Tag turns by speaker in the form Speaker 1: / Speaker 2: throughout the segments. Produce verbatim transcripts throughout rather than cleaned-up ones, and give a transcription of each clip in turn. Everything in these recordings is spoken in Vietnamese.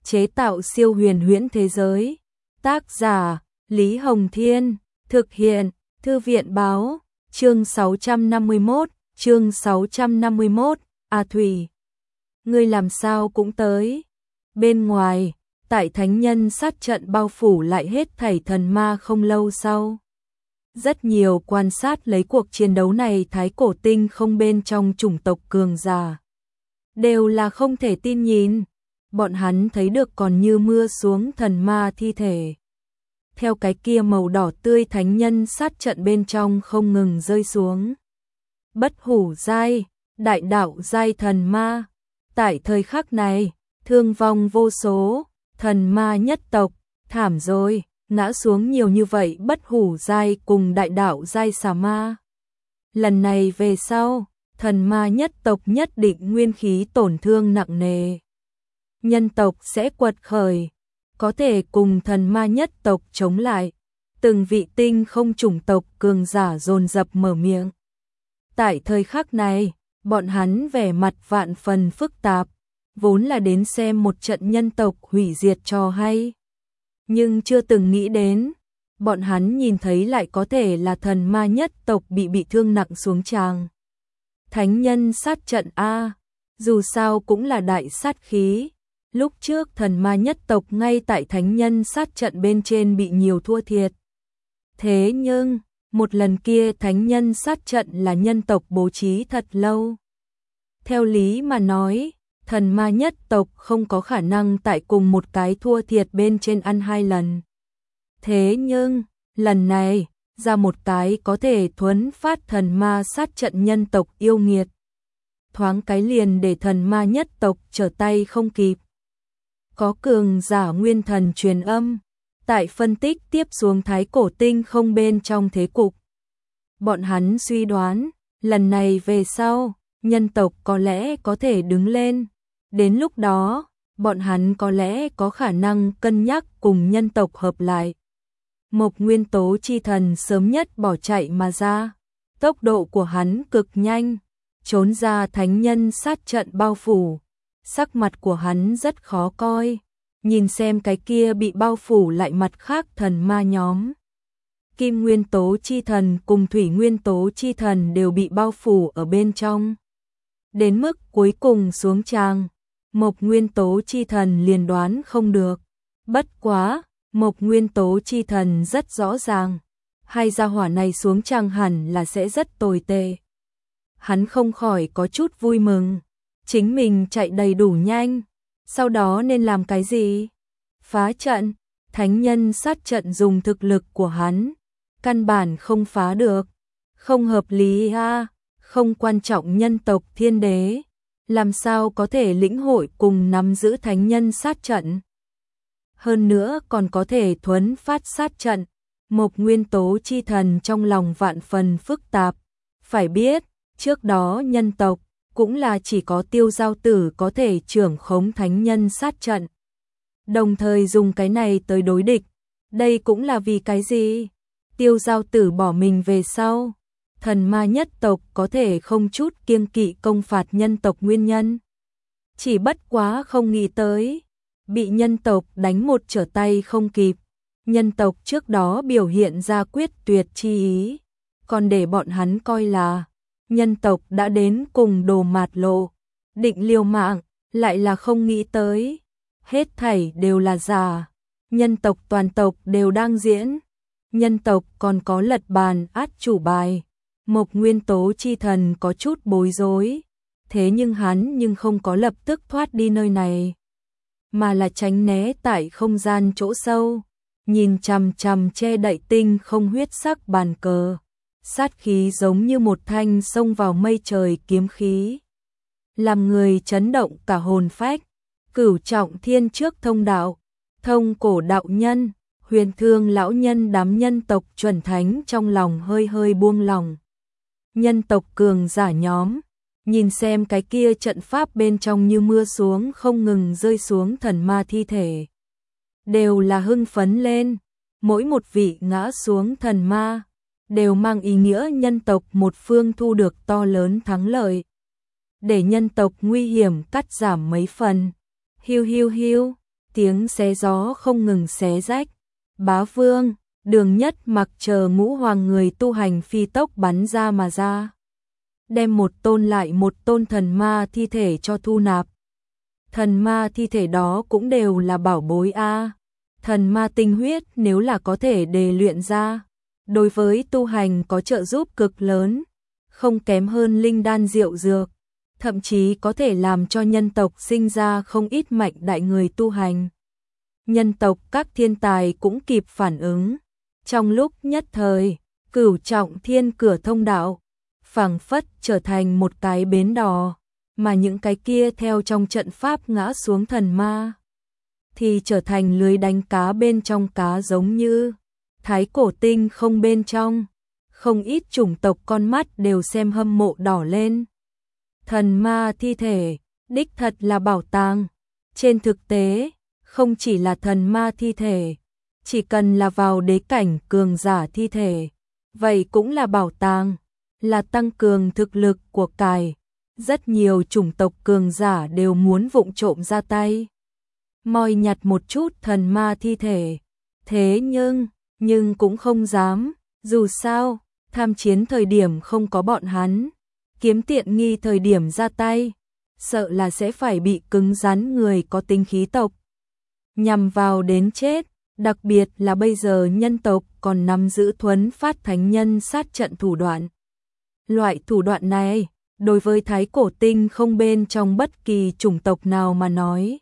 Speaker 1: chế tạo siêu huyền huyễn thế giới. Tác giả, Lý Hồng Thiên, thực hiện, Thư viện Báo, chương sáu trăm năm mươi mốt, chương sáu trăm năm mươi mốt, A Thủy. Ngươi làm sao cũng tới. Bên ngoài, tại thánh nhân sát trận bao phủ lại hết thảy thần ma không lâu sau. Rất nhiều quan sát lấy cuộc chiến đấu này thái cổ tinh không bên trong chủng tộc cường giả. Đều là không thể tin nhìn. Bọn hắn thấy được còn như mưa xuống thần ma thi thể. Theo cái kia màu đỏ tươi thánh nhân sát trận bên trong không ngừng rơi xuống. Bất hủ giai, đại đạo giai thần ma. Tại thời khắc này, thương vong vô số, thần ma nhất tộc, thảm rồi, ngã xuống nhiều như vậy bất hủ giai cùng đại đạo giai xà ma. Lần này về sau, thần ma nhất tộc nhất định nguyên khí tổn thương nặng nề. Nhân tộc sẽ quật khởi, có thể cùng thần ma nhất tộc chống lại. Từng vị tinh không chủng tộc cường giả dồn dập mở miệng. Tại thời khắc này, bọn hắn vẻ mặt vạn phần phức tạp, vốn là đến xem một trận nhân tộc hủy diệt trò hay. Nhưng chưa từng nghĩ đến, bọn hắn nhìn thấy lại có thể là thần ma nhất tộc bị bị thương nặng xuống tràng. Thánh nhân sát trận A, dù sao cũng là đại sát khí. Lúc trước thần ma nhất tộc ngay tại thánh nhân sát trận bên trên bị nhiều thua thiệt. Thế nhưng, một lần kia thánh nhân sát trận là nhân tộc bố trí thật lâu. Theo lý mà nói, thần ma nhất tộc không có khả năng tại cùng một cái thua thiệt bên trên ăn hai lần. Thế nhưng, lần này, ra một cái có thể thuấn phát thần ma sát trận nhân tộc yêu nghiệt. Thoáng cái liền để thần ma nhất tộc trở tay không kịp. Có cường giả nguyên thần truyền âm, tại phân tích tiếp xuống thái cổ tinh không bên trong thế cục. Bọn hắn suy đoán, lần này về sau, nhân tộc có lẽ có thể đứng lên. Đến lúc đó, bọn hắn có lẽ có khả năng cân nhắc cùng nhân tộc hợp lại. Mộc nguyên tố chi thần sớm nhất bỏ chạy mà ra. Tốc độ của hắn cực nhanh, trốn ra thánh nhân sát trận bao phủ. Sắc mặt của hắn rất khó coi, nhìn xem cái kia bị bao phủ lại mặt khác thần ma nhóm. Kim nguyên tố chi thần cùng thủy nguyên tố chi thần đều bị bao phủ ở bên trong. Đến mức cuối cùng xuống tràng, Mộc nguyên tố chi thần liền đoán không được. Bất quá, Mộc nguyên tố chi thần rất rõ ràng, hai gia hỏa này xuống tràng hẳn là sẽ rất tồi tệ. Hắn không khỏi có chút vui mừng. Chính mình chạy đầy đủ nhanh, sau đó nên làm cái gì? Phá trận, thánh nhân sát trận dùng thực lực của hắn, căn bản không phá được, không hợp lý a, không quan trọng nhân tộc thiên đế, làm sao có thể lĩnh hội cùng nắm giữ thánh nhân sát trận? Hơn nữa còn có thể thuấn phát sát trận, Mộc nguyên tố chi thần trong lòng vạn phần phức tạp, phải biết, trước đó nhân tộc cũng là chỉ có Tiêu Giao Tử có thể trưởng khống thánh nhân sát trận. Đồng thời dùng cái này tới đối địch. Đây cũng là vì cái gì? Tiêu Giao Tử bỏ mình về sau. Thần ma nhất tộc có thể không chút kiêng kỵ công phạt nhân tộc nguyên nhân. Chỉ bất quá không nghĩ tới. Bị nhân tộc đánh một trở tay không kịp. Nhân tộc trước đó biểu hiện ra quyết tuyệt chi ý. Còn để bọn hắn coi là nhân tộc đã đến cùng đồ mạt lộ, định liều mạng, lại là không nghĩ tới. Hết thảy đều là giả, nhân tộc toàn tộc đều đang diễn. Nhân tộc còn có lật bàn át chủ bài. Mộc nguyên tố chi thần có chút bối rối. Thế nhưng hắn nhưng không có lập tức thoát đi nơi này, mà là tránh né tại không gian chỗ sâu, nhìn chằm chằm che đậy tinh không huyết sắc bàn cờ. Sát khí giống như một thanh xông vào mây trời kiếm khí, làm người chấn động cả hồn phách. Cửu trọng thiên trước thông đạo, thông cổ đạo nhân, huyền thương lão nhân đám nhân tộc chuẩn thánh trong lòng hơi hơi buông lòng. Nhân tộc cường giả nhóm, nhìn xem cái kia trận pháp bên trong như mưa xuống không ngừng rơi xuống thần ma thi thể. Đều là hưng phấn lên, mỗi một vị ngã xuống thần ma đều mang ý nghĩa nhân tộc một phương thu được to lớn thắng lợi, để nhân tộc nguy hiểm cắt giảm mấy phần. Hiu hiu hiu, tiếng xé gió không ngừng xé rách. Bá Vương, Đường Nhất Mặc chờ ngũ hoàng người tu hành phi tốc bắn ra mà ra. Đem một tôn lại một tôn thần ma thi thể cho thu nạp. Thần ma thi thể đó cũng đều là bảo bối a. Thần ma tinh huyết nếu là có thể đề luyện ra, đối với tu hành có trợ giúp cực lớn, không kém hơn linh đan diệu dược, thậm chí có thể làm cho nhân tộc sinh ra không ít mạnh đại người tu hành. Nhân tộc các thiên tài cũng kịp phản ứng. Trong lúc nhất thời, Cửu Trọng Thiên cửa thông đạo phảng phất trở thành một cái bến đò, mà những cái kia theo trong trận pháp ngã xuống thần ma thì trở thành lưới đánh cá bên trong cá, giống như Thái Cổ Tinh không bên trong. Không ít chủng tộc con mắt đều xem hâm mộ đỏ lên. Thần ma thi thể, đích thật là bảo tàng. Trên thực tế, không chỉ là thần ma thi thể, chỉ cần là vào đế cảnh cường giả thi thể, vậy cũng là bảo tàng, là tăng cường thực lực của cải. Rất nhiều chủng tộc cường giả đều muốn vụng trộm ra tay, moi nhặt một chút thần ma thi thể. Thế nhưng, nhưng cũng không dám, dù sao, tham chiến thời điểm không có bọn hắn, kiếm tiện nghi thời điểm ra tay, sợ là sẽ phải bị cứng rắn người có tính khí tộc nhằm vào đến chết. Đặc biệt là bây giờ nhân tộc còn nắm giữ thuấn phát thánh nhân sát trận thủ đoạn. Loại thủ đoạn này, đối với Thái Cổ Tinh không bên trong bất kỳ chủng tộc nào mà nói,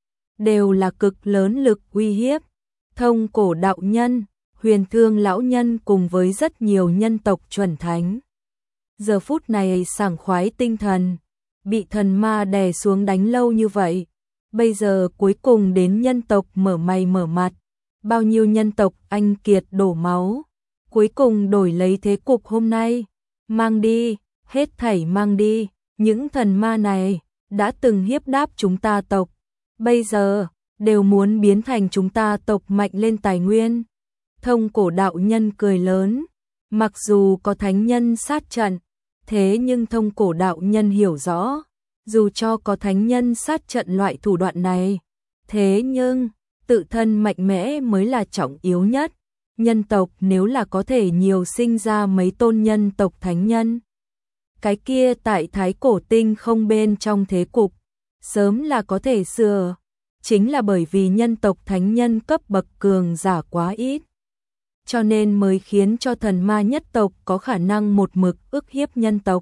Speaker 1: đều là cực lớn lực uy hiếp. Thông Cổ đạo nhân, Huyền Thương lão nhân cùng với rất nhiều nhân tộc chuẩn thánh, giờ phút này sảng khoái tinh thần, bị thần ma đè xuống đánh lâu như vậy, bây giờ cuối cùng đến nhân tộc mở mày mở mặt. Bao nhiêu nhân tộc anh kiệt đổ máu, cuối cùng đổi lấy thế cục hôm nay. Mang đi, hết thảy mang đi, những thần ma này đã từng hiếp đáp chúng ta tộc, bây giờ đều muốn biến thành chúng ta tộc mạnh lên tài nguyên. Thông Cổ đạo nhân cười lớn, mặc dù có thánh nhân sát trận, thế nhưng Thông Cổ đạo nhân hiểu rõ, dù cho có thánh nhân sát trận loại thủ đoạn này, thế nhưng tự thân mạnh mẽ mới là trọng yếu nhất. Nhân tộc nếu là có thể nhiều sinh ra mấy tôn nhân tộc thánh nhân, cái kia tại Thái Cổ Tinh không bên trong thế cục, sớm là có thể sửa. Chính là bởi vì nhân tộc thánh nhân cấp bậc cường giả quá ít, cho nên mới khiến cho thần ma nhất tộc có khả năng một mực ức hiếp nhân tộc.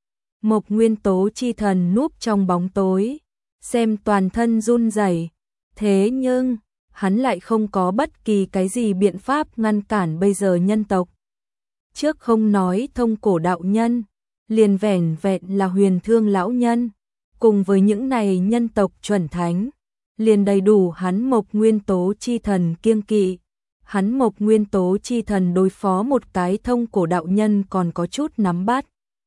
Speaker 1: Mộc Nguyên Tố chi thần núp trong bóng tối, xem toàn thân run rẩy, thế nhưng hắn lại không có bất kỳ cái gì biện pháp ngăn cản bây giờ nhân tộc. Trước không nói Thông Cổ đạo nhân, liền vẻn vẹn là Huyền Thương lão nhân, cùng với những này nhân tộc chuẩn thánh, liền đầy đủ hắn Mộc Nguyên Tố chi thần kiêng kỵ. Hắn Mộc Nguyên Tố chi thần đối phó một cái Thông Cổ đạo nhân còn có chút nắm bắt.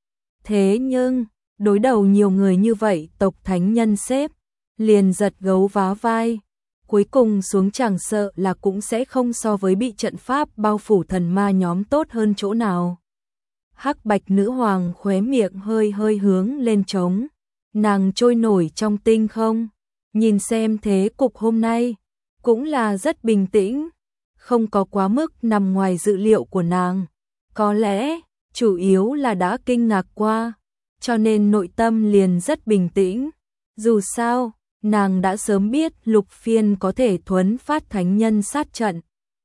Speaker 1: Thế nhưng, đối đầu nhiều người như vậy, tộc thánh nhân xếp liền giật gấu vá vai. Cuối cùng xuống chẳng sợ là cũng sẽ không so với bị trận pháp bao phủ thần ma nhóm tốt hơn chỗ nào. Hắc Bạch nữ hoàng khóe miệng hơi hơi hướng lên trống, nàng trôi nổi trong tinh không, nhìn xem thế cục hôm nay, cũng là rất bình tĩnh, không có quá mức nằm ngoài dự liệu của nàng. Có lẽ, chủ yếu là đã kinh ngạc qua, cho nên nội tâm liền rất bình tĩnh. Dù sao, nàng đã sớm biết Lục Phiên có thể thuấn phát thánh nhân sát trận,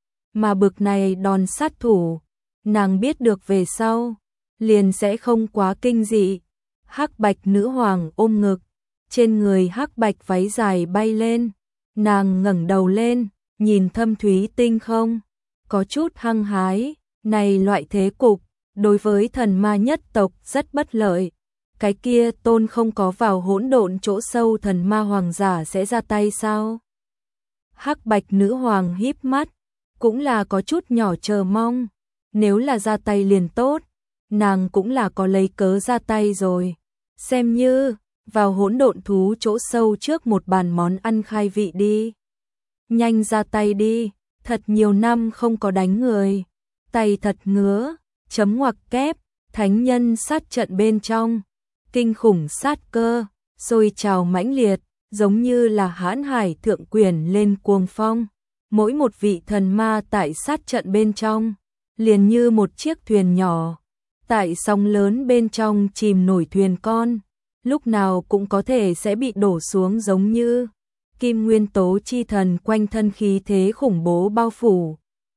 Speaker 1: mà bực này đòn sát thủ, nàng biết được về sau, liền sẽ không quá kinh dị. Hắc Bạch nữ hoàng ôm ngực, trên người hắc bạch váy dài bay lên, nàng ngẩng đầu lên, nhìn thâm thúy tinh không, có chút hăng hái. Này loại thế cục, đối với thần ma nhất tộc rất bất lợi. Cái kia tôn không có vào hỗn độn chỗ sâu thần ma hoàng giả sẽ ra tay sao? Hắc Bạch nữ hoàng híp mắt, cũng là có chút nhỏ chờ mong. Nếu là ra tay liền tốt, nàng cũng là có lấy cớ ra tay rồi. Xem như, vào hỗn độn thú chỗ sâu trước một bàn món ăn khai vị đi. Nhanh ra tay đi, thật nhiều năm không có đánh người. Tay thật ngứa, chấm ngoặc kép, thánh nhân sát trận bên trong. Kinh khủng sát cơ, sôi trào mãnh liệt, giống như là hãn hải thượng quyền lên cuồng phong. Mỗi một vị thần ma tại sát trận bên trong, liền như một chiếc thuyền nhỏ, tại sóng lớn bên trong chìm nổi thuyền con, lúc nào cũng có thể sẽ bị đổ xuống giống như kim nguyên tố chi thần quanh thân khí thế khủng bố bao phủ.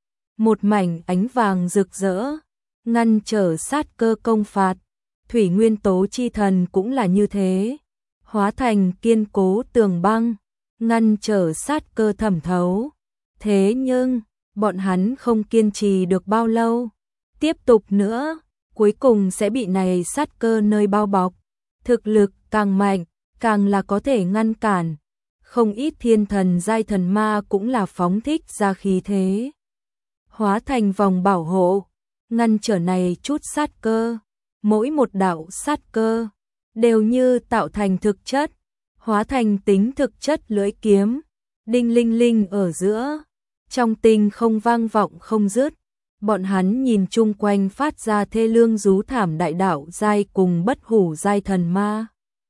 Speaker 1: Một mảnh ánh vàng rực rỡ, ngăn trở sát cơ công phạt, thủy nguyên tố chi thần cũng là như thế, hóa thành kiên cố tường băng, ngăn trở sát cơ thẩm thấu. Thế nhưng, bọn hắn không kiên trì được bao lâu, tiếp tục nữa, cuối cùng sẽ bị này sát cơ nơi bao bọc, thực lực càng mạnh, càng là có thể ngăn cản. Không ít thiên thần giai thần ma cũng là phóng thích ra khí thế, hóa thành vòng bảo hộ, ngăn trở này chút sát cơ. Mỗi một đạo sát cơ đều như tạo thành thực chất, hóa thành tính thực chất lưỡi kiếm, đinh linh linh ở giữa, trong tinh không vang vọng không dứt. Bọn hắn nhìn chung quanh phát ra thê lương rú thảm đại đạo giai cùng bất hủ giai thần ma.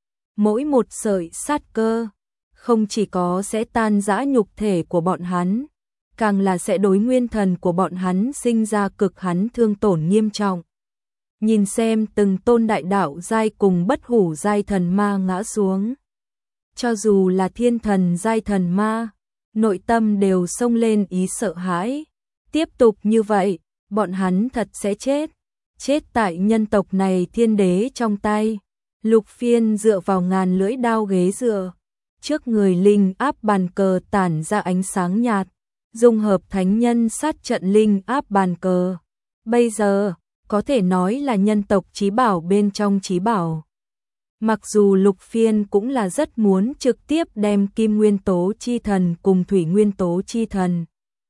Speaker 1: Mỗi một sợi sát cơ, không chỉ có sẽ tan rã nhục thể của bọn hắn, càng là sẽ đối nguyên thần của bọn hắn sinh ra cực hắn thương tổn nghiêm trọng. Nhìn xem từng tôn đại đạo giai cùng bất hủ giai thần ma ngã xuống. Cho dù là thiên thần giai thần ma, nội tâm đều xông lên ý sợ hãi. Tiếp tục như vậy, bọn hắn thật sẽ chết. Chết tại nhân tộc này thiên đế trong tay. Lục Phiên dựa vào ngàn lưỡi đao ghế dựa. Trước người linh áp bàn cờ tản ra ánh sáng nhạt. Dung hợp thánh nhân sát trận linh áp bàn cờ. Bây giờ, có thể nói là nhân tộc chí bảo bên trong chí bảo. Mặc dù Lục Phiên cũng là rất muốn trực tiếp đem kim nguyên tố chi thần cùng thủy nguyên tố chi thần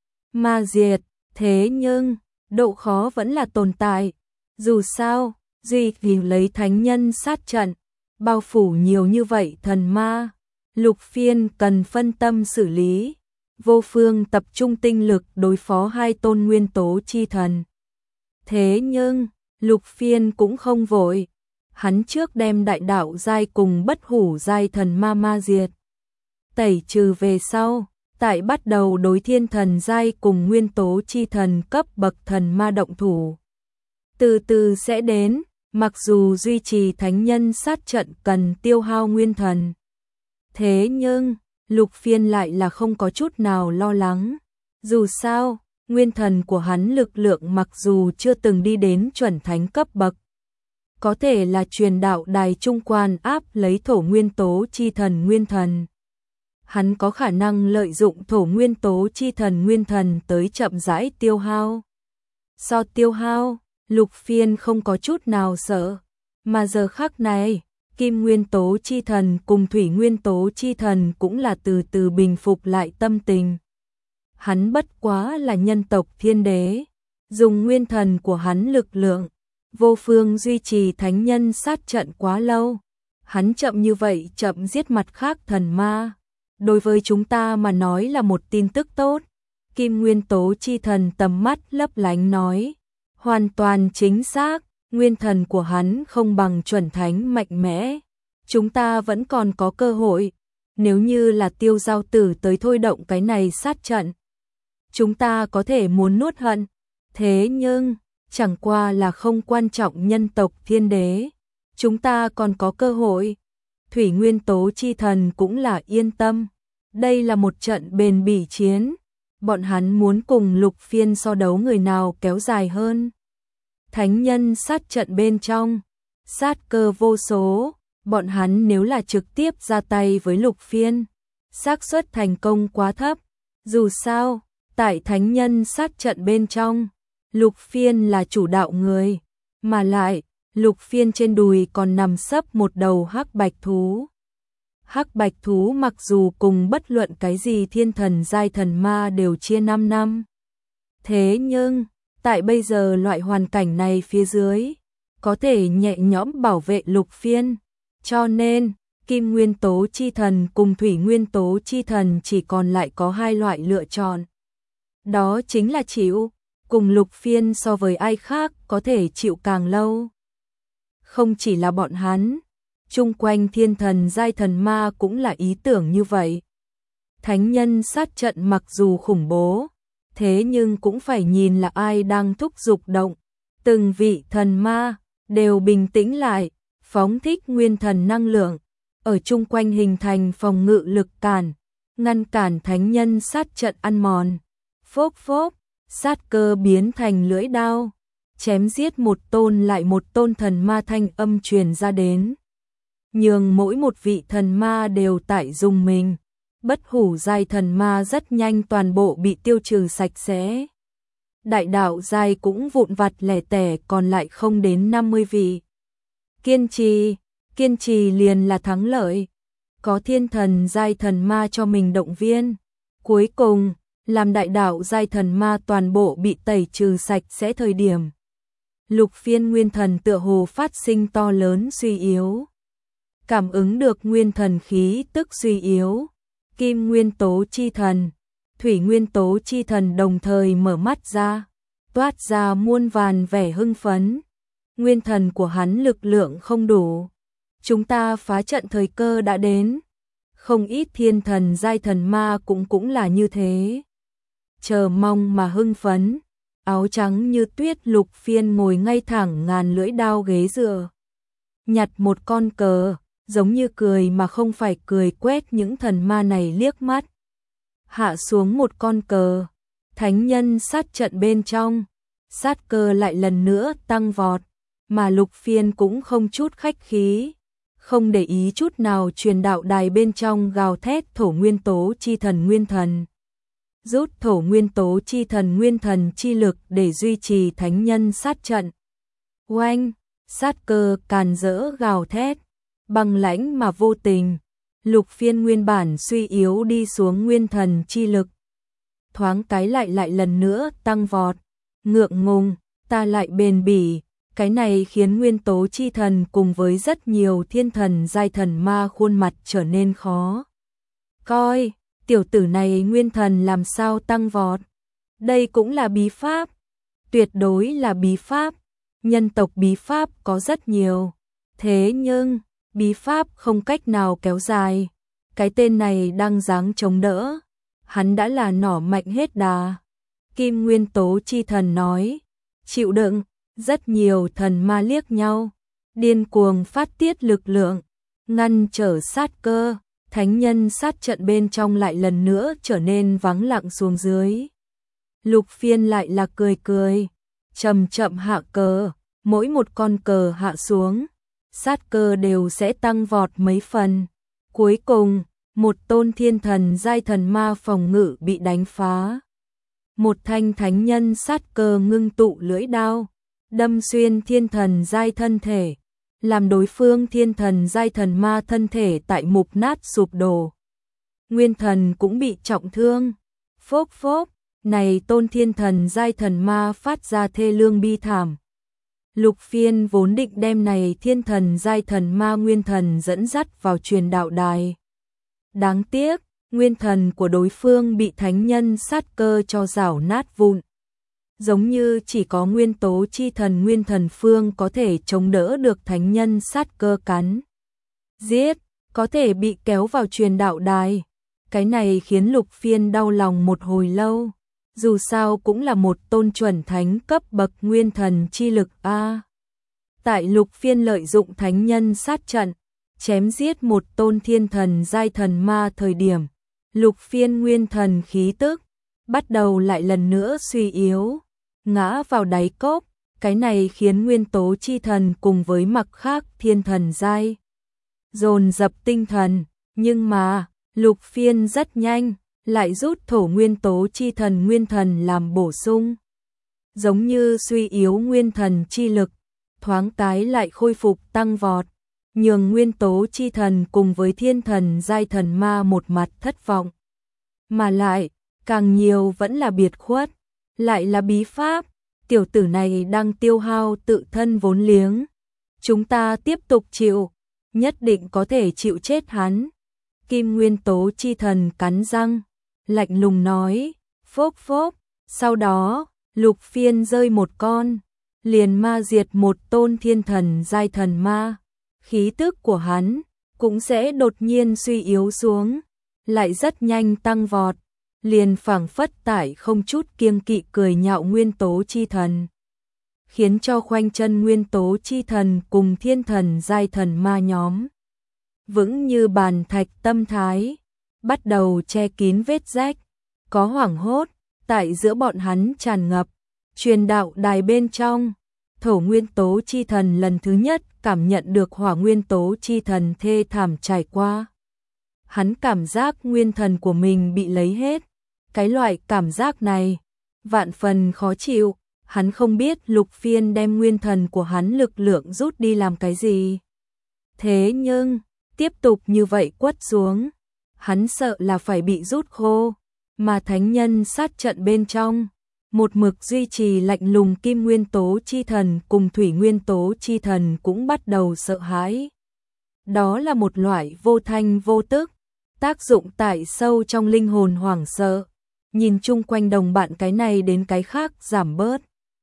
Speaker 1: ma diệt, thế nhưng độ khó vẫn là tồn tại. Dù sao, duy vì lấy thánh nhân sát trận, bao phủ nhiều như vậy thần ma, Lục Phiên cần phân tâm xử lý, vô phương tập trung tinh lực đối phó hai tôn nguyên tố chi thần. Thế nhưng, Lục Phiên cũng không vội. Hắn trước đem đại đạo giai cùng bất hủ giai thần ma ma diệt. Tẩy trừ về sau, tại bắt đầu đối thiên thần giai cùng nguyên tố chi thần cấp bậc thần ma động thủ. Từ từ sẽ đến, mặc dù duy trì thánh nhân sát trận cần tiêu hao nguyên thần. Thế nhưng, Lục Phiên lại là không có chút nào lo lắng. Dù sao, nguyên thần của hắn lực lượng mặc dù chưa từng đi đến chuẩn thánh cấp bậc, có thể là truyền đạo đài trung quan áp lấy thổ nguyên tố chi thần nguyên thần. Hắn có khả năng lợi dụng thổ nguyên tố chi thần nguyên thần tới chậm rãi tiêu hao. So tiêu hao, Lục Phiên không có chút nào sợ, mà giờ khắc này, kim nguyên tố chi thần cùng thủy nguyên tố chi thần cũng là từ từ bình phục lại tâm tình. Hắn bất quá là nhân tộc thiên đế, dùng nguyên thần của hắn lực lượng, vô phương duy trì thánh nhân sát trận quá lâu. Hắn chậm như vậy chậm giết mặt khác thần ma. Đối với chúng ta mà nói là một tin tức tốt. Kim nguyên tố chi thần tầm mắt lấp lánh nói. Hoàn toàn chính xác, nguyên thần của hắn không bằng chuẩn thánh mạnh mẽ. Chúng ta vẫn còn có cơ hội. Nếu như là Tiêu Giao Tử tới thôi động cái này sát trận, chúng ta có thể muốn nuốt hận. Thế nhưng, chẳng qua là không quan trọng nhân tộc thiên đế. Chúng ta còn có cơ hội. Thủy nguyên tố chi thần cũng là yên tâm. Đây là một trận bền bỉ chiến. Bọn hắn muốn cùng Lục Phiên so đấu người nào kéo dài hơn. Thánh nhân sát trận bên trong, sát cơ vô số. Bọn hắn nếu là trực tiếp ra tay với Lục Phiên, xác suất thành công quá thấp. Dù sao, tại thánh nhân sát trận bên trong, Lục Phiên là chủ đạo người, mà lại, Lục Phiên trên đùi còn nằm sấp một đầu hắc bạch thú. Hắc bạch thú mặc dù cùng bất luận cái gì thiên thần giai thần ma đều chia năm năm. Thế nhưng, tại bây giờ loại hoàn cảnh này phía dưới, có thể nhẹ nhõm bảo vệ Lục Phiên. Cho nên, kim nguyên tố chi thần cùng thủy nguyên tố chi thần chỉ còn lại có hai loại lựa chọn. Đó chính là chịu, cùng Lục Phiên so với ai khác có thể chịu càng lâu. Không chỉ là bọn hắn, chung quanh thiên thần giai thần ma cũng là ý tưởng như vậy. Thánh nhân sát trận mặc dù khủng bố, thế nhưng cũng phải nhìn là ai đang thúc giục động. Từng vị thần ma đều bình tĩnh lại, phóng thích nguyên thần năng lượng, ở chung quanh hình thành phòng ngự lực cản, ngăn cản thánh nhân sát trận ăn mòn. Phốc phốc, sát cơ biến thành lưỡi đao, chém giết một tôn lại một tôn thần ma, thanh âm truyền ra đến, nhường mỗi một vị thần ma đều tại dùng mình. Bất hủ giai thần ma rất nhanh toàn bộ bị tiêu trừ sạch sẽ. Đại đạo giai cũng vụn vặt lẻ tẻ còn lại không đến năm mươi vị. Kiên trì, kiên trì liền là thắng lợi. Có thiên thần giai thần ma cho mình động viên. Cuối cùng, làm đại đạo giai thần ma toàn bộ bị tẩy trừ sạch sẽ thời điểm. Lục Phiên nguyên thần tựa hồ phát sinh to lớn suy yếu. Cảm ứng được nguyên thần khí tức suy yếu. Kim nguyên tố chi thần, thủy nguyên tố chi thần đồng thời mở mắt ra, toát ra muôn vàn vẻ hưng phấn. Nguyên thần của hắn lực lượng không đủ. Chúng ta phá trận thời cơ đã đến. Không ít thiên thần giai thần ma cũng cũng là như thế. Chờ mong mà hưng phấn. Áo trắng như tuyết Lục Phiên ngồi ngay thẳng ngàn lưỡi đao ghế dựa. Nhặt một con cờ, giống như cười mà không phải cười, quét những thần ma này liếc mắt. Hạ xuống một con cờ, thánh nhân sát trận bên trong, sát cơ lại lần nữa tăng vọt, mà Lục Phiên cũng không chút khách khí, không để ý chút nào truyền đạo đài bên trong gào thét thổ nguyên tố chi thần nguyên thần. Rút thổ nguyên tố chi thần nguyên thần chi lực để duy trì thánh nhân sát trận. Oanh, sát cơ càn rỡ gào thét, băng lãnh mà vô tình. Lục Phiên nguyên bản suy yếu đi xuống nguyên thần chi lực, thoáng cái lại lại lần nữa tăng vọt. Ngượng ngùng, ta lại bền bỉ. Cái này khiến nguyên tố chi thần cùng với rất nhiều thiên thần giai thần ma khuôn mặt trở nên khó coi. Tiểu tử này nguyên thần làm sao tăng vọt? Đây cũng là bí pháp, tuyệt đối là bí pháp. Nhân tộc bí pháp có rất nhiều, thế nhưng bí pháp không cách nào kéo dài. Cái tên này đang dáng chống đỡ, hắn đã là nỏ mạnh hết đà. Kim nguyên tố chi thần nói, chịu đựng. Rất nhiều thần ma liếc nhau, điên cuồng phát tiết lực lượng, ngăn trở sát cơ. Thánh nhân sát trận bên trong lại lần nữa trở nên vắng lặng xuống dưới. Lục Phiên lại là cười cười, chậm chậm hạ cờ, mỗi một con cờ hạ xuống, sát cơ đều sẽ tăng vọt mấy phần. Cuối cùng, một tôn thiên thần giai thần ma phòng ngự bị đánh phá. Một thanh thánh nhân sát cơ ngưng tụ lưỡi đao, đâm xuyên thiên thần giai thân thể, làm đối phương thiên thần giai thần ma thân thể tại mục nát sụp đổ. Nguyên thần cũng bị trọng thương. Phốc phốc, này tôn thiên thần giai thần ma phát ra thê lương bi thảm. Lục Phiên vốn định đem này thiên thần giai thần ma nguyên thần dẫn dắt vào truyền đạo đài. Đáng tiếc, nguyên thần của đối phương bị thánh nhân sát cơ cho rảo nát vụn. Giống như chỉ có nguyên tố chi thần nguyên thần phương có thể chống đỡ được thánh nhân sát cơ cắn giết, có thể bị kéo vào truyền đạo đài. Cái này khiến Lục Phiên đau lòng một hồi lâu. Dù sao cũng là một tôn chuẩn thánh cấp bậc nguyên thần chi lực a. Tại Lục Phiên lợi dụng thánh nhân sát trận, chém giết một tôn thiên thần giai thần ma thời điểm, Lục Phiên nguyên thần khí tức bắt đầu lại lần nữa suy yếu, ngã vào đáy cốc. Cái này khiến nguyên tố chi thần cùng với mặc khác thiên thần giai dồn dập tinh thần, nhưng mà Lục Phiên rất nhanh lại rút thổ nguyên tố chi thần nguyên thần làm bổ sung. Giống như suy yếu nguyên thần chi lực, thoáng cái lại khôi phục tăng vọt, nhường nguyên tố chi thần cùng với thiên thần giai thần ma một mặt thất vọng. Mà lại, càng nhiều vẫn là biệt khuất, lại là bí pháp. Tiểu tử này đang tiêu hao tự thân vốn liếng. Chúng ta tiếp tục chịu, nhất định có thể chịu chết hắn. Kim nguyên tố chi thần cắn răng, lạnh lùng nói, phốc phốc. Sau đó, Lục Phiên rơi một con, liền ma diệt một tôn thiên thần giai thần ma. khí tức của hắn cũng sẽ đột nhiên suy yếu xuống, lại rất nhanh tăng vọt, liền phảng phất tại không chút kiêng kỵ cười nhạo nguyên tố chi thần, khiến cho khoanh chân nguyên tố chi thần cùng thiên thần giai thần ma nhóm vững như bàn thạch tâm thái, bắt đầu che kín vết rách, có hoảng hốt tại giữa bọn hắn tràn ngập. Truyền đạo đài bên trong, thổ nguyên tố chi thần lần thứ nhất cảm nhận được hỏa nguyên tố chi thần thê thảm trải qua. Hắn cảm giác nguyên thần của mình bị lấy hết, cái loại cảm giác này vạn phần khó chịu, hắn không biết Lục Phiên đem nguyên thần của hắn lực lượng rút đi làm cái gì. Thế nhưng, tiếp tục như vậy quất xuống, hắn sợ là phải bị rút khô, mà thánh nhân sát trận bên trong, một mực duy trì lạnh lùng kim nguyên tố chi thần cùng thủy nguyên tố chi thần cũng bắt đầu sợ hãi. Đó là một loại vô thanh vô tức, tác dụng tại sâu trong linh hồn hoảng sợ, nhìn chung quanh đồng bạn cái này đến cái khác giảm bớt.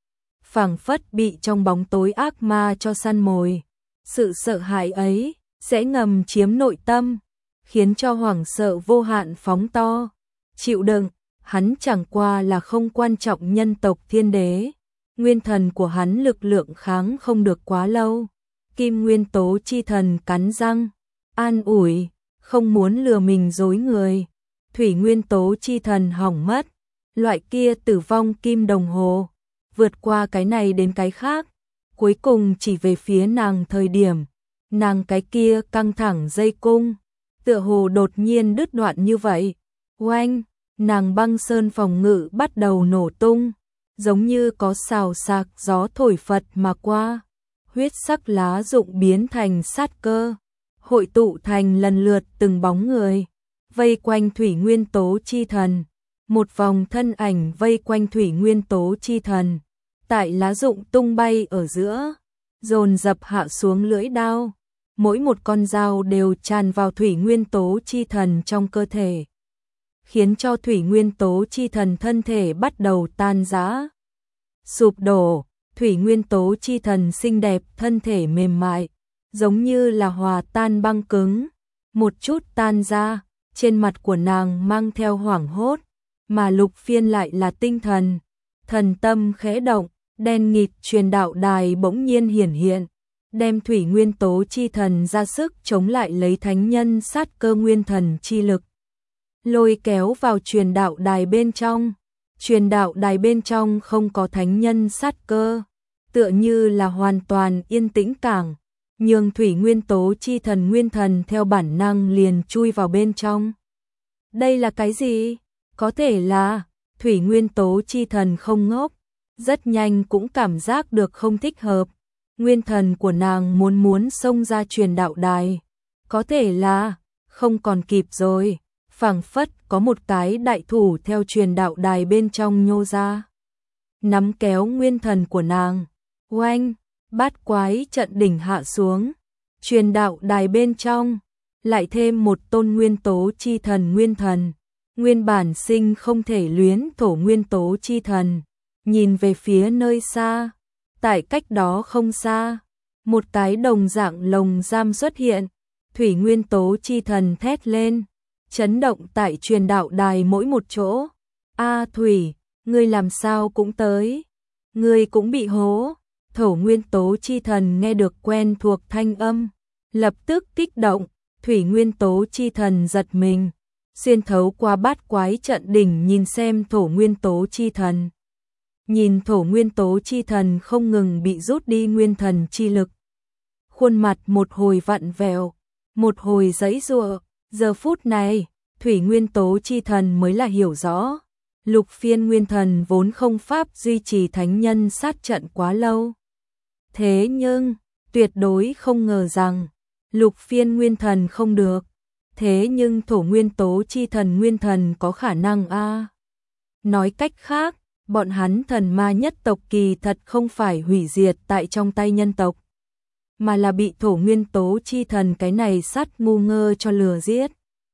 Speaker 1: Phảng phất bị trong bóng tối ác ma cho săn mồi, sự sợ hãi ấy sẽ ngầm chiếm nội tâm, khiến cho hoảng sợ vô hạn phóng to, chịu đựng. Hắn chẳng qua là không quan trọng nhân tộc thiên đế, nguyên thần của hắn lực lượng kháng không được quá lâu. Kim nguyên tố chi thần cắn răng, an ủi, không muốn lừa mình dối người. Thủy nguyên tố chi thần hỏng mất, loại kia tử vong kim đồng hồ, vượt qua cái này đến cái khác, cuối cùng chỉ về phía nàng thời điểm, nàng cái kia căng thẳng dây cung, tựa hồ đột nhiên đứt đoạn như vậy. Oanh! Nàng băng sơn phòng ngự bắt đầu nổ tung, giống như có xào xạc gió thổi phật mà qua, huyết sắc lá rụng biến thành sát cơ, hội tụ thành lần lượt từng bóng người, vây quanh thủy nguyên tố chi thần, một vòng thân ảnh vây quanh thủy nguyên tố chi thần, tại lá rụng tung bay ở giữa, dồn dập hạ xuống lưỡi đao, mỗi một con dao đều tràn vào thủy nguyên tố chi thần trong cơ thể, khiến cho thủy nguyên tố chi thần thân thể bắt đầu tan rã, sụp đổ. Thủy nguyên tố chi thần xinh đẹp, thân thể mềm mại, giống như là hòa tan băng cứng, một chút tan ra, trên mặt của nàng mang theo hoảng hốt, mà Lục Phiên lại là tinh thần, thần tâm khẽ động, đen nghịt truyền đạo đài bỗng nhiên hiển hiện, đem thủy nguyên tố chi thần ra sức chống lại lấy thánh nhân sát cơ nguyên thần chi lực, lôi kéo vào truyền đạo đài bên trong. Truyền đạo đài bên trong không có thánh nhân sát cơ, tựa như là hoàn toàn yên tĩnh cảng, nhường thủy nguyên tố chi thần nguyên thần theo bản năng liền chui vào bên trong. Đây là cái gì? Có thể là thủy nguyên tố chi thần không ngốc, rất nhanh cũng cảm giác được không thích hợp. Nguyên thần của nàng muốn muốn xông ra truyền đạo đài, có thể là không còn kịp rồi. Phảng phất có một cái đại thủ theo truyền đạo đài bên trong nhô ra, nắm kéo nguyên thần của nàng. Oanh! Bát quái trận đỉnh hạ xuống, truyền đạo đài bên trong lại thêm một tôn nguyên tố chi thần nguyên thần, nguyên bản sinh không thể luyến thổ nguyên tố chi thần, nhìn về phía nơi xa, tại cách đó không xa, một cái đồng dạng lồng giam xuất hiện, thủy nguyên tố chi thần thét lên, chấn động tại truyền đạo đài mỗi một chỗ. A Thủy, ngươi làm sao cũng tới, ngươi cũng bị hố. Thổ nguyên tố chi thần nghe được quen thuộc thanh âm, lập tức kích động, thủy nguyên tố chi thần giật mình, xuyên thấu qua bát quái trận đỉnh nhìn xem thổ nguyên tố chi thần. Nhìn thổ nguyên tố chi thần không ngừng bị rút đi nguyên thần chi lực. Khuôn mặt một hồi vặn vẹo, một hồi giãy giụa. Giờ phút này, thủy nguyên tố chi thần mới là hiểu rõ. Lục Phiên nguyên thần vốn không pháp duy trì thánh nhân sát trận quá lâu. Thế nhưng, tuyệt đối không ngờ rằng, Lục Phiên nguyên thần không được. Thế nhưng thổ nguyên tố chi thần nguyên thần có khả năng a. À. Nói cách khác, bọn hắn thần ma nhất tộc kỳ thật không phải hủy diệt tại trong tay nhân tộc, mà là bị thổ nguyên tố chi thần cái này sát ngu ngơ cho lừa giết.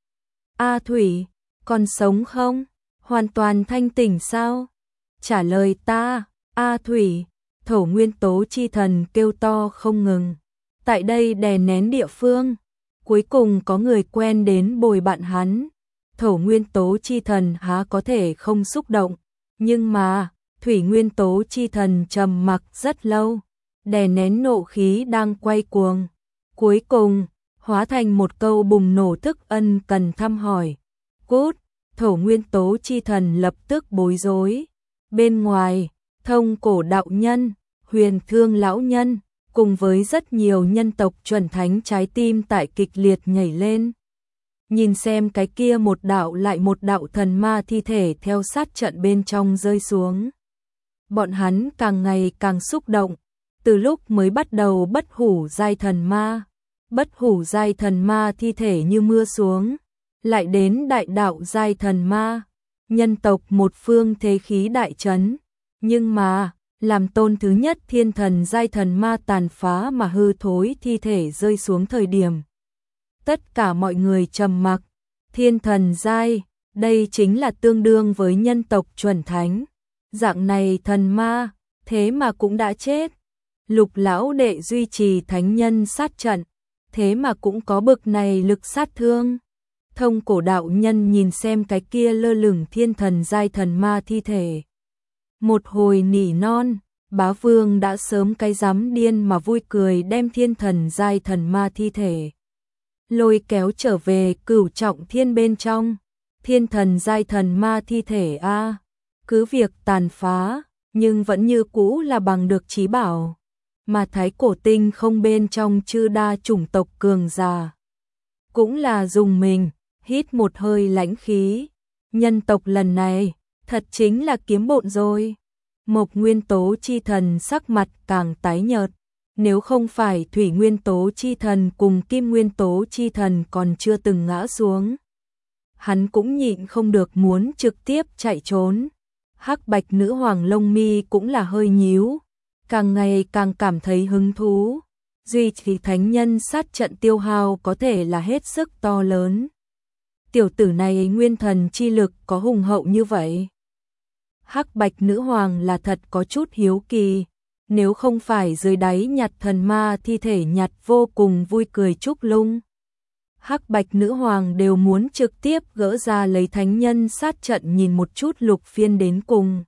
Speaker 1: A Thủy, còn sống không? Hoàn toàn thanh tỉnh sao? Trả lời ta, A Thủy. Thổ nguyên tố chi thần kêu to không ngừng, tại đây đè nén địa phương. Cuối cùng có người quen đến bồi bạn hắn. Thổ nguyên tố chi thần há có thể không xúc động, nhưng mà thủy nguyên tố chi thần trầm mặc rất lâu, đè nén nộ khí đang quay cuồng. Cuối cùng, hóa thành một câu bùng nổ thức ân cần thăm hỏi. Cút, thổ nguyên tố chi thần lập tức bối rối. Bên ngoài, Thông Cổ đạo nhân, Huyền Thương lão nhân, cùng với rất nhiều nhân tộc chuẩn thánh trái tim tại kịch liệt nhảy lên. Nhìn xem cái kia một đạo lại một đạo thần ma thi thể theo sát trận bên trong rơi xuống. Bọn hắn càng ngày càng xúc động, từ lúc mới bắt đầu bất hủ giai thần ma, bất hủ giai thần ma thi thể như mưa xuống, lại đến đại đạo giai thần ma, nhân tộc một phương thế khí đại chấn, nhưng mà, làm tôn thứ nhất thiên thần giai thần ma tàn phá mà hư thối thi thể rơi xuống thời điểm. Tất cả mọi người trầm mặc, thiên thần giai, đây chính là tương đương với nhân tộc chuẩn thánh. Dạng này thần ma, thế mà cũng đã chết. Lục lão đệ duy trì thánh nhân sát trận, thế mà cũng có bực này lực sát thương. Thông Cổ đạo nhân nhìn xem cái kia lơ lửng thiên thần giai thần ma thi thể. Một hồi nỉ non, bá vương đã sớm cái dám điên mà vui cười đem thiên thần giai thần ma thi thể lôi kéo trở về cửu trọng thiên bên trong. Thiên thần giai thần ma thi thể a, cứ việc tàn phá, nhưng vẫn như cũ là bằng được trí bảo. Mà thái cổ tinh không bên trong chư đa chủng tộc cường già, cũng là dùng mình, hít một hơi lãnh khí. Nhân tộc lần này, thật chính là kiếm bộn rồi. Mộc nguyên tố chi thần sắc mặt càng tái nhợt. Nếu không phải thủy nguyên tố chi thần cùng kim nguyên tố chi thần còn chưa từng ngã xuống, hắn cũng nhịn không được muốn trực tiếp chạy trốn. Hắc bạch nữ hoàng lông mi cũng là hơi nhíu, càng ngày càng cảm thấy hứng thú. Duy trì thánh nhân sát trận tiêu hao có thể là hết sức to lớn. Tiểu tử này nguyên thần chi lực có hùng hậu như vậy. Hắc bạch nữ hoàng là thật có chút hiếu kỳ. Nếu không phải dưới đáy nhặt thần ma thi thể nhặt vô cùng vui cười chúc lung, Hắc bạch nữ hoàng đều muốn trực tiếp gỡ ra lấy thánh nhân sát trận nhìn một chút lục phiên đến cùng.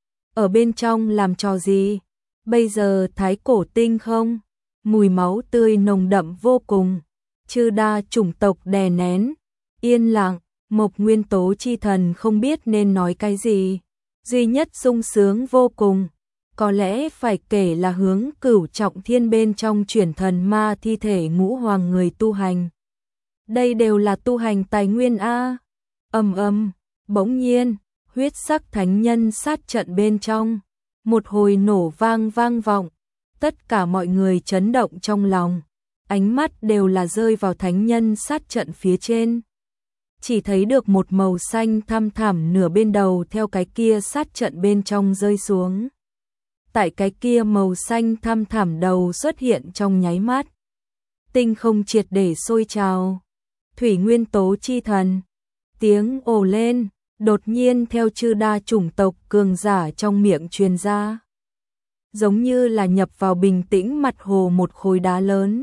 Speaker 1: Ở bên trong làm trò gì? Bây giờ thái cổ tinh không? Mùi máu tươi nồng đậm vô cùng. Chư đa chủng tộc đè nén. Yên lặng, Mộc nguyên tố chi thần không biết nên nói cái gì. Duy nhất sung sướng vô cùng. Có lẽ phải kể là hướng cửu trọng thiên bên trong chuyển thần ma thi thể ngũ hoàng người tu hành. Đây đều là tu hành tài nguyên a. Ầm ầm, bỗng nhiên, huyết sắc thánh nhân sát trận bên trong, một hồi nổ vang vang vọng, tất cả mọi người chấn động trong lòng, ánh mắt đều là rơi vào thánh nhân sát trận phía trên. Chỉ thấy được một màu xanh thăm thẳm nửa bên đầu theo cái kia sát trận bên trong rơi xuống. Tại cái kia màu xanh thăm thẳm đầu xuất hiện trong nháy mắt, tinh không triệt để sôi trào. Thủy nguyên tố chi thần, tiếng ồ lên, đột nhiên theo chư đa chủng tộc cường giả trong miệng truyền ra. Giống như là nhập vào bình tĩnh mặt hồ một khối đá lớn.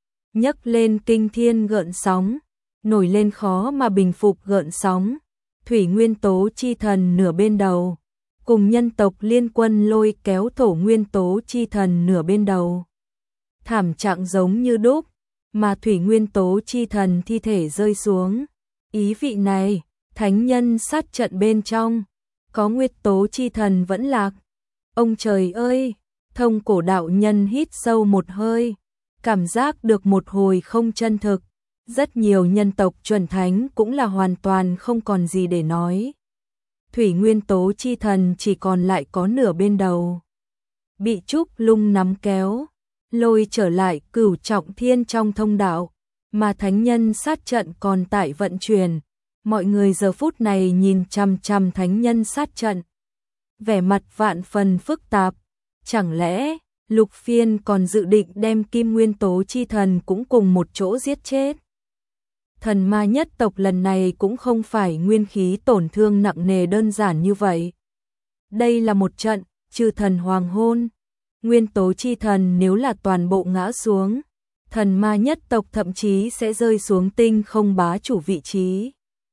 Speaker 1: Nhấc lên kinh thiên gợn sóng, nổi lên khó mà bình phục gợn sóng. Thủy nguyên tố chi thần nửa bên đầu, cùng nhân tộc liên quân lôi kéo thổ nguyên tố chi thần nửa bên đầu. Thảm trạng giống như đúc, mà thủy nguyên tố chi thần thi thể rơi xuống. Ý vị này, thánh nhân sát trận bên trong, có nguyên tố chi thần vẫn lạc. Ông trời ơi, Thông Cổ đạo nhân hít sâu một hơi, cảm giác được một hồi không chân thực. Rất nhiều nhân tộc chuẩn thánh cũng là hoàn toàn không còn gì để nói. Thủy nguyên tố chi thần chỉ còn lại có nửa bên đầu. Bị Trúc Lung nắm kéo, lôi trở lại cửu trọng thiên trong thông đạo, mà thánh nhân sát trận còn tại vận chuyển. Mọi người giờ phút này nhìn chằm chằm thánh nhân sát trận, vẻ mặt vạn phần phức tạp. Chẳng lẽ Lục Phiên còn dự định đem kim nguyên tố chi thần cũng cùng một chỗ giết chết? Thần ma nhất tộc lần này cũng không phải nguyên khí tổn thương nặng nề đơn giản như vậy. Đây là một trận chư thần hoàng hôn. Nguyên tố chi thần nếu là toàn bộ ngã xuống, thần ma nhất tộc thậm chí sẽ rơi xuống tinh không bá chủ vị trí.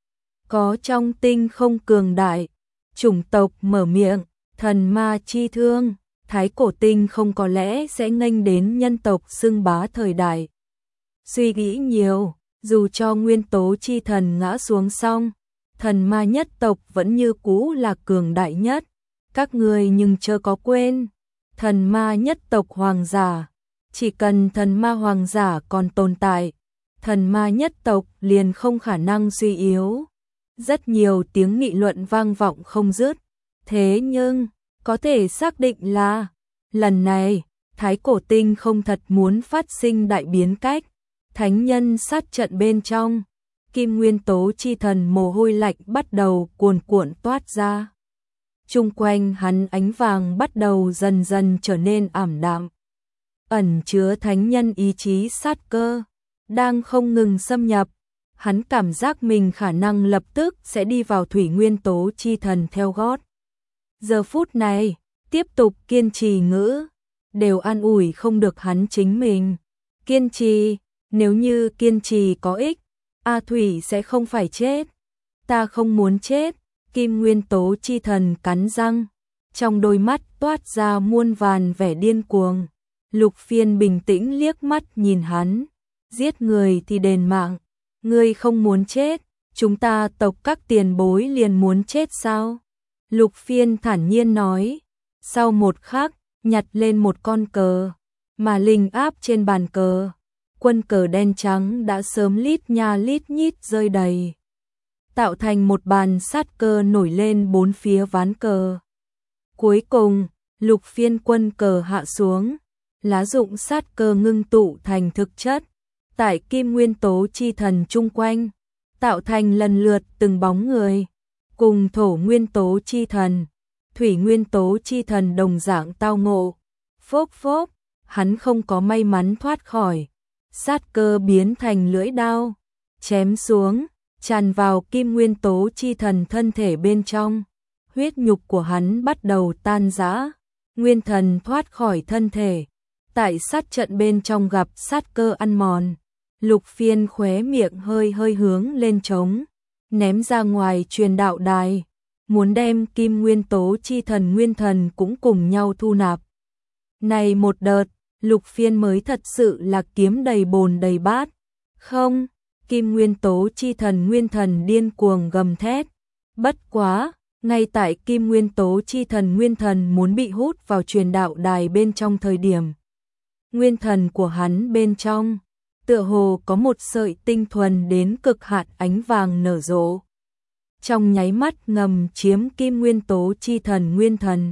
Speaker 1: Có trong tinh không cường đại, chủng tộc mở miệng, thần ma chi thương, thái cổ tinh không có lẽ sẽ nghênh đến nhân tộc xưng bá thời đại. Suy nghĩ nhiều, dù cho nguyên tố chi thần ngã xuống xong, thần ma nhất tộc vẫn như cũ là cường đại nhất. Các người nhưng chớ có quên, thần ma nhất tộc hoàng giả, chỉ cần thần ma hoàng giả còn tồn tại, thần ma nhất tộc liền không khả năng suy yếu. Rất nhiều tiếng nghị luận vang vọng không dứt, thế nhưng, có thể xác định là, lần này, thái cổ tinh không thật muốn phát sinh đại biến cách, thánh nhân sát trận bên trong, kim nguyên tố chi thần mồ hôi lạnh bắt đầu cuồn cuộn toát ra. Chung quanh hắn ánh vàng bắt đầu dần dần trở nên ảm đạm, ẩn chứa thánh nhân ý chí sát cơ, đang không ngừng xâm nhập. Hắn cảm giác mình khả năng lập tức sẽ đi vào thủy nguyên tố chi thần theo gót. Giờ phút này, tiếp tục kiên trì ngữ, đều an ủi không được hắn chính mình. Kiên trì, nếu như kiên trì có ích, A Thủy sẽ không phải chết. Ta không muốn chết, kim nguyên tố chi thần cắn răng, trong đôi mắt toát ra muôn vàn vẻ điên cuồng. Lục Phiên bình tĩnh liếc mắt nhìn hắn, giết người thì đền mạng. Ngươi không muốn chết, chúng ta tộc các tiền bối liền muốn chết sao? Lục Phiên thản nhiên nói, sau một khắc, nhặt lên một con cờ, mà linh áp trên bàn cờ. Quân cờ đen trắng đã sớm lít nha lít nhít rơi đầy, tạo thành một bàn sát cơ nổi lên bốn phía ván cờ. Cuối cùng, Lục Phiên quân cờ hạ xuống, lá dụng sát cơ ngưng tụ thành thực chất. Tại kim nguyên tố chi thần chung quanh, tạo thành lần lượt từng bóng người, cùng thổ nguyên tố chi thần, thủy nguyên tố chi thần đồng dạng tao ngộ. Phốc phốc, hắn không có may mắn thoát khỏi, sát cơ biến thành lưỡi đao, chém xuống, tràn vào kim nguyên tố chi thần thân thể bên trong. Huyết nhục của hắn bắt đầu tan rã, nguyên thần thoát khỏi thân thể, tại sát trận bên trong gặp sát cơ ăn mòn. Lục Phiên khóe miệng hơi hơi hướng lên trống, ném ra ngoài truyền đạo đài, muốn đem kim nguyên tố chi thần nguyên thần cũng cùng nhau thu nạp. Này một đợt, Lục Phiên mới thật sự là kiếm đầy bồn đầy bát. Không, kim nguyên tố chi thần nguyên thần điên cuồng gầm thét. Bất quá, ngay tại kim nguyên tố chi thần nguyên thần muốn bị hút vào truyền đạo đài bên trong thời điểm, nguyên thần của hắn bên trong tựa hồ có một sợi tinh thuần đến cực hạn ánh vàng nở rộ. Trong nháy mắt ngầm chiếm kim nguyên tố chi thần nguyên thần.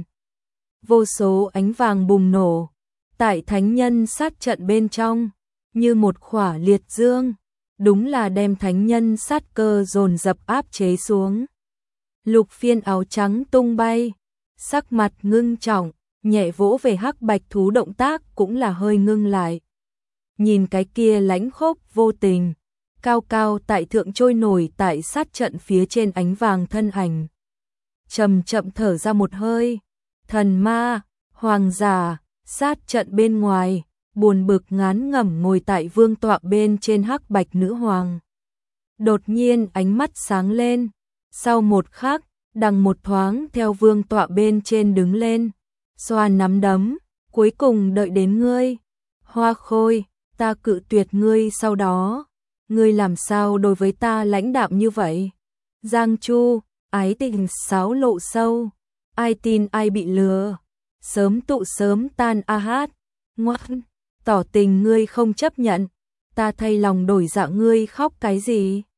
Speaker 1: Vô số ánh vàng bùng nổ, tại thánh nhân sát trận bên trong, như một khỏa liệt dương, đúng là đem thánh nhân sát cơ dồn dập áp chế xuống. Lục Phiên áo trắng tung bay, sắc mặt ngưng trọng, nhẹ vỗ về hắc bạch thú động tác cũng là hơi ngưng lại. Nhìn cái kia lãnh khốc vô tình, cao cao tại thượng trôi nổi tại sát trận phía trên ánh vàng thân ảnh. Chậm chậm thở ra một hơi, thần ma, hoàng giả, sát trận bên ngoài, buồn bực ngán ngẩm ngồi tại vương tọa bên trên hắc bạch nữ hoàng. Đột nhiên ánh mắt sáng lên, sau một khắc, đằng một thoáng theo vương tọa bên trên đứng lên, xoa nắm đấm, cuối cùng đợi đến ngươi. Hoa Khôi, ta cự tuyệt ngươi sau đó, ngươi làm sao đối với ta lãnh đạm như vậy? Giang Chu, ái tình sáo lộ sâu, ai tin ai bị lừa, sớm tụ sớm tan a hát, ngoan, tỏ tình ngươi không chấp nhận, ta thay lòng đổi dạ ngươi khóc cái gì?